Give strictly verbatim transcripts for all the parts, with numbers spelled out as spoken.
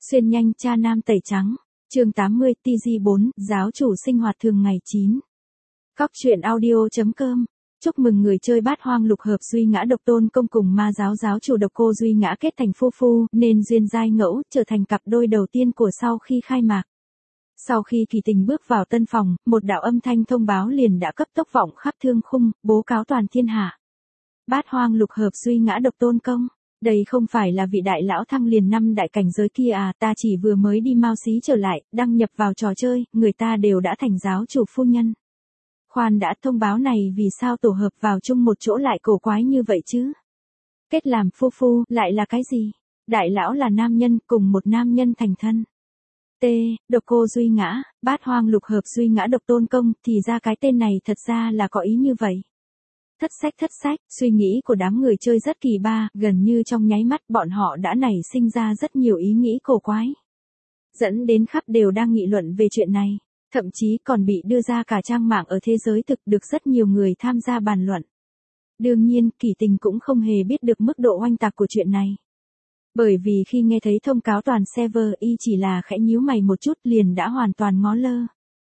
Xuyên nhanh cha nam tẩy trắng. Chương tám mươi, tê giê bốn, giáo chủ sinh hoạt thường ngày chín. Cóc truyện audio.com. Chúc mừng người chơi Bát Hoang lục hợp Duy Ngã Độc Tôn Công cùng ma giáo giáo chủ Độc Cô Duy Ngã kết thành phu phu, nên duyên giai ngẫu, trở thành cặp đôi đầu tiên của sau khi khai mạc. Sau khi Kỳ Tình bước vào tân phòng, một đạo âm thanh thông báo liền đã cấp tốc vọng khắp thương khung, bố cáo toàn thiên hạ. Bát Hoang lục hợp Duy Ngã Độc Tôn Công. Đây không phải là vị đại lão thăng liền năm đại cảnh giới kia à, ta chỉ vừa mới đi Mao Xí trở lại, đăng nhập vào trò chơi, người ta đều đã thành giáo chủ phu nhân. Khoan đã, thông báo này vì sao tổ hợp vào chung một chỗ lại cổ quái như vậy chứ? Kết làm phu phu, lại là cái gì? Đại lão là nam nhân, cùng một nam nhân thành thân. T. Độc Cô Duy Ngã, Bát Hoang lục hợp Duy Ngã Độc Tôn Công, thì ra cái tên này thật ra là có ý như vậy. Thất sách thất sách, suy nghĩ của đám người chơi rất kỳ ba, gần như trong nháy mắt bọn họ đã nảy sinh ra rất nhiều ý nghĩ cổ quái. Dẫn đến khắp đều đang nghị luận về chuyện này, thậm chí còn bị đưa ra cả trang mạng ở thế giới thực được rất nhiều người tham gia bàn luận. Đương nhiên, Kỳ Tình cũng không hề biết được mức độ oanh tạc của chuyện này. Bởi vì khi nghe thấy thông cáo toàn server y chỉ là khẽ nhíu mày một chút liền đã hoàn toàn ngó lơ.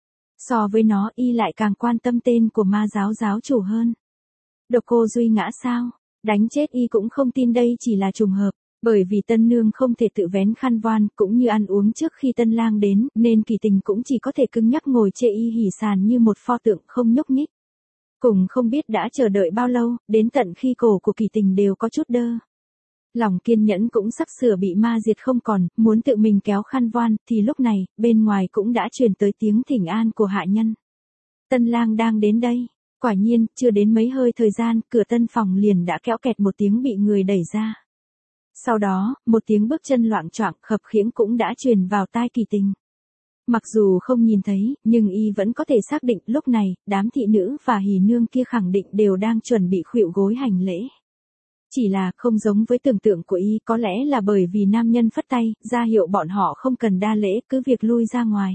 So với nó y lại càng quan tâm tên của ma giáo giáo chủ hơn. Độc Cô Duy Ngã sao? Đánh chết y cũng không tin đây chỉ là trùng hợp, bởi vì tân nương không thể tự vén khăn voan cũng như ăn uống trước khi tân lang đến, nên Kỳ Tình cũng chỉ có thể cứng nhắc ngồi chê y hỉ sàn như một pho tượng không nhúc nhích. Cùng không biết đã chờ đợi bao lâu, đến tận khi cổ của Kỳ Tình đều có chút đơ. Lòng kiên nhẫn cũng sắp sửa bị ma diệt không còn, muốn tự mình kéo khăn voan, thì lúc này, bên ngoài cũng đã truyền tới tiếng thỉnh an của hạ nhân. Tân lang đang đến đây. Quả nhiên, chưa đến mấy hơi thời gian, cửa tân phòng liền đã kéo kẹt một tiếng bị người đẩy ra. Sau đó, một tiếng bước chân loạng choạng khập khiễng cũng đã truyền vào tai Kỳ Tình. Mặc dù không nhìn thấy, nhưng y vẫn có thể xác định lúc này, đám thị nữ và hỉ nương kia khẳng định đều đang chuẩn bị khuỵu gối hành lễ. Chỉ là không giống với tưởng tượng của y, có lẽ là bởi vì nam nhân phất tay, ra hiệu bọn họ không cần đa lễ, cứ việc lui ra ngoài.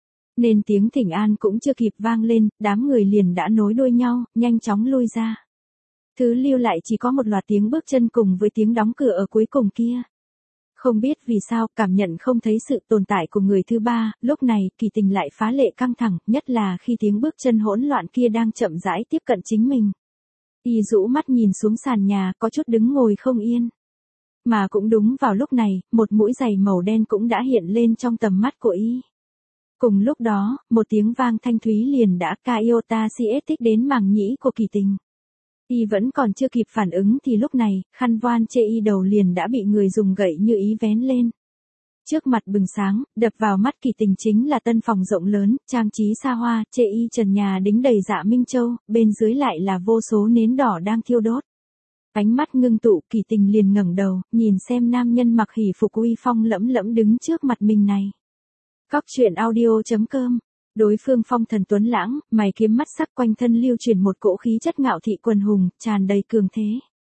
Nên tiếng thỉnh an cũng chưa kịp vang lên, đám người liền đã nối đuôi nhau, nhanh chóng lui ra. Thứ lưu lại chỉ có một loạt tiếng bước chân cùng với tiếng đóng cửa ở cuối cùng kia. Không biết vì sao, cảm nhận không thấy sự tồn tại của người thứ ba, lúc này, Kỳ Tình lại phá lệ căng thẳng, nhất là khi tiếng bước chân hỗn loạn kia đang chậm rãi tiếp cận chính mình. Y rũ mắt nhìn xuống sàn nhà, có chút đứng ngồi không yên. Mà cũng đúng vào lúc này, một mũi giày màu đen cũng đã hiện lên trong tầm mắt của y. Cùng lúc đó, một tiếng vang thanh thúy liền đã ca iota siết tích đến màng nhĩ của Kỳ Tình. Y vẫn còn chưa kịp phản ứng thì lúc này, khăn voan chê y đầu liền đã bị người dùng gậy như ý vén lên. Trước mặt bừng sáng, đập vào mắt Kỳ Tình chính là tân phòng rộng lớn, trang trí xa hoa, chê y trần nhà đính đầy dạ minh châu, bên dưới lại là vô số nến đỏ đang thiêu đốt. Ánh mắt ngưng tụ, Kỳ Tình liền ngẩng đầu, nhìn xem nam nhân mặc hỉ phục uy phong lẫm lẫm đứng trước mặt mình này. Cóc truyện audio.com. Đối phương phong thần tuấn lãng, mày kiếm mắt sắc, quanh thân lưu truyền một cỗ khí chất ngạo thị quần hùng, tràn đầy cường thế.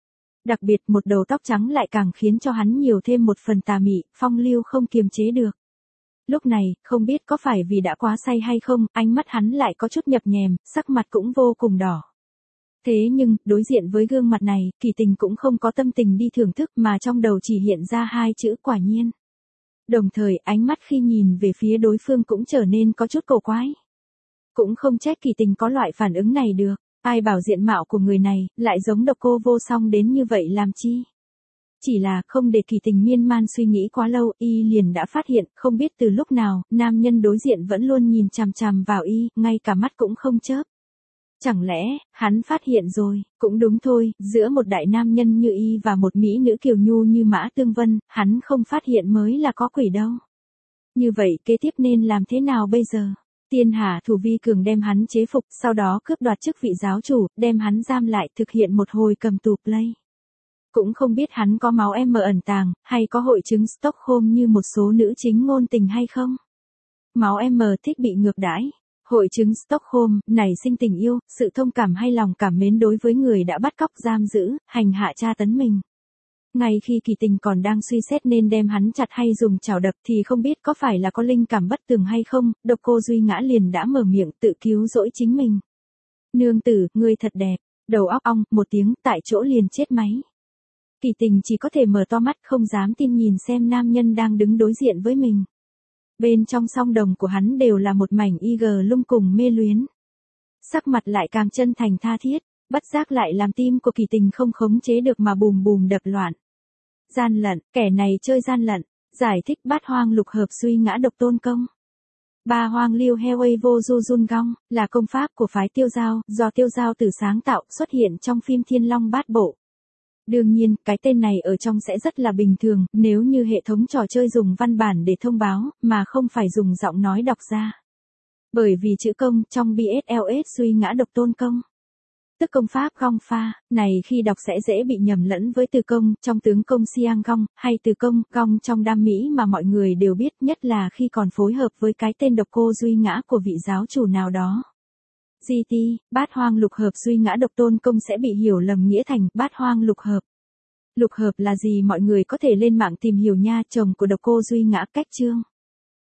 Đặc biệt một đầu tóc trắng lại càng khiến cho hắn nhiều thêm một phần tà mị, phong lưu không kiềm chế được. Lúc này, không biết có phải vì đã quá say hay không, ánh mắt hắn lại có chút nhập nhèm, sắc mặt cũng vô cùng đỏ. Thế nhưng, đối diện với gương mặt này, Kỳ Tình cũng không có tâm tình đi thưởng thức mà trong đầu chỉ hiện ra hai chữ quả nhiên. Đồng thời, ánh mắt khi nhìn về phía đối phương cũng trở nên có chút cổ quái. Cũng không trách Kỳ Tình có loại phản ứng này được, ai bảo diện mạo của người này, lại giống Độc Cô vô song đến như vậy làm chi. Chỉ là, không để Kỳ Tình miên man suy nghĩ quá lâu, y liền đã phát hiện, không biết từ lúc nào, nam nhân đối diện vẫn luôn nhìn chằm chằm vào y, ngay cả mắt cũng không chớp. Chẳng lẽ, hắn phát hiện rồi, cũng đúng thôi, giữa một đại nam nhân như y và một mỹ nữ kiều nhu như Mã Tương Vân, hắn không phát hiện mới là có quỷ đâu. Như vậy kế tiếp nên làm thế nào bây giờ? Tiên Hà Thủ Vi Cường đem hắn chế phục, sau đó cướp đoạt chức vị giáo chủ, đem hắn giam lại thực hiện một hồi cầm tù play. Cũng không biết hắn có máu em mờ ẩn tàng, hay có hội chứng Stockholm như một số nữ chính ngôn tình hay không? Máu em mờ thích bị ngược đãi. Hội chứng Stockholm, nảy sinh tình yêu, sự thông cảm hay lòng cảm mến đối với người đã bắt cóc giam giữ, hành hạ tra tấn mình. Ngay khi Kỳ Tình còn đang suy xét nên đem hắn chặt hay dùng chảo đập thì không biết có phải là có linh cảm bất tường hay không, Độc Cô Duy Ngã liền đã mở miệng tự cứu rỗi chính mình. Nương tử, ngươi thật đẹp, đầu óc ong, một tiếng, tại chỗ liền chết máy. Kỳ Tình chỉ có thể mở to mắt không dám tin nhìn xem nam nhân đang đứng đối diện với mình. Bên trong song đồng của hắn đều là một mảnh y gờ lung cùng mê luyến. Sắc mặt lại càng chân thành tha thiết, bất giác lại làm tim của Kỳ Tình không khống chế được mà bùm bùm đập loạn. Gian lận, kẻ này chơi gian lận, giải thích bát hoang lục hợp suy ngã độc tôn công. Ba hoang liêu hewei vô du jun gong, là công pháp của phái Tiêu Giao, do Tiêu Giao Tử sáng tạo, xuất hiện trong phim Thiên Long Bát Bộ. Đương nhiên, cái tên này ở trong sẽ rất là bình thường, nếu như hệ thống trò chơi dùng văn bản để thông báo, mà không phải dùng giọng nói đọc ra. Bởi vì chữ công trong bê ét lờ ét suy ngã độc tôn công, tức công pháp gong pha, này khi đọc sẽ dễ bị nhầm lẫn với từ công trong tướng công Siang Gong, hay từ công gong trong đam mỹ mà mọi người đều biết, nhất là khi còn phối hợp với cái tên độc cô duy ngã của vị giáo chủ nào đó. giê tê, bát hoang lục hợp suy ngã độc tôn công sẽ bị hiểu lầm nghĩa thành bát hoang lục hợp. Lục hợp là gì mọi người có thể lên mạng tìm hiểu nha, chồng của độc cô duy ngã cách chương.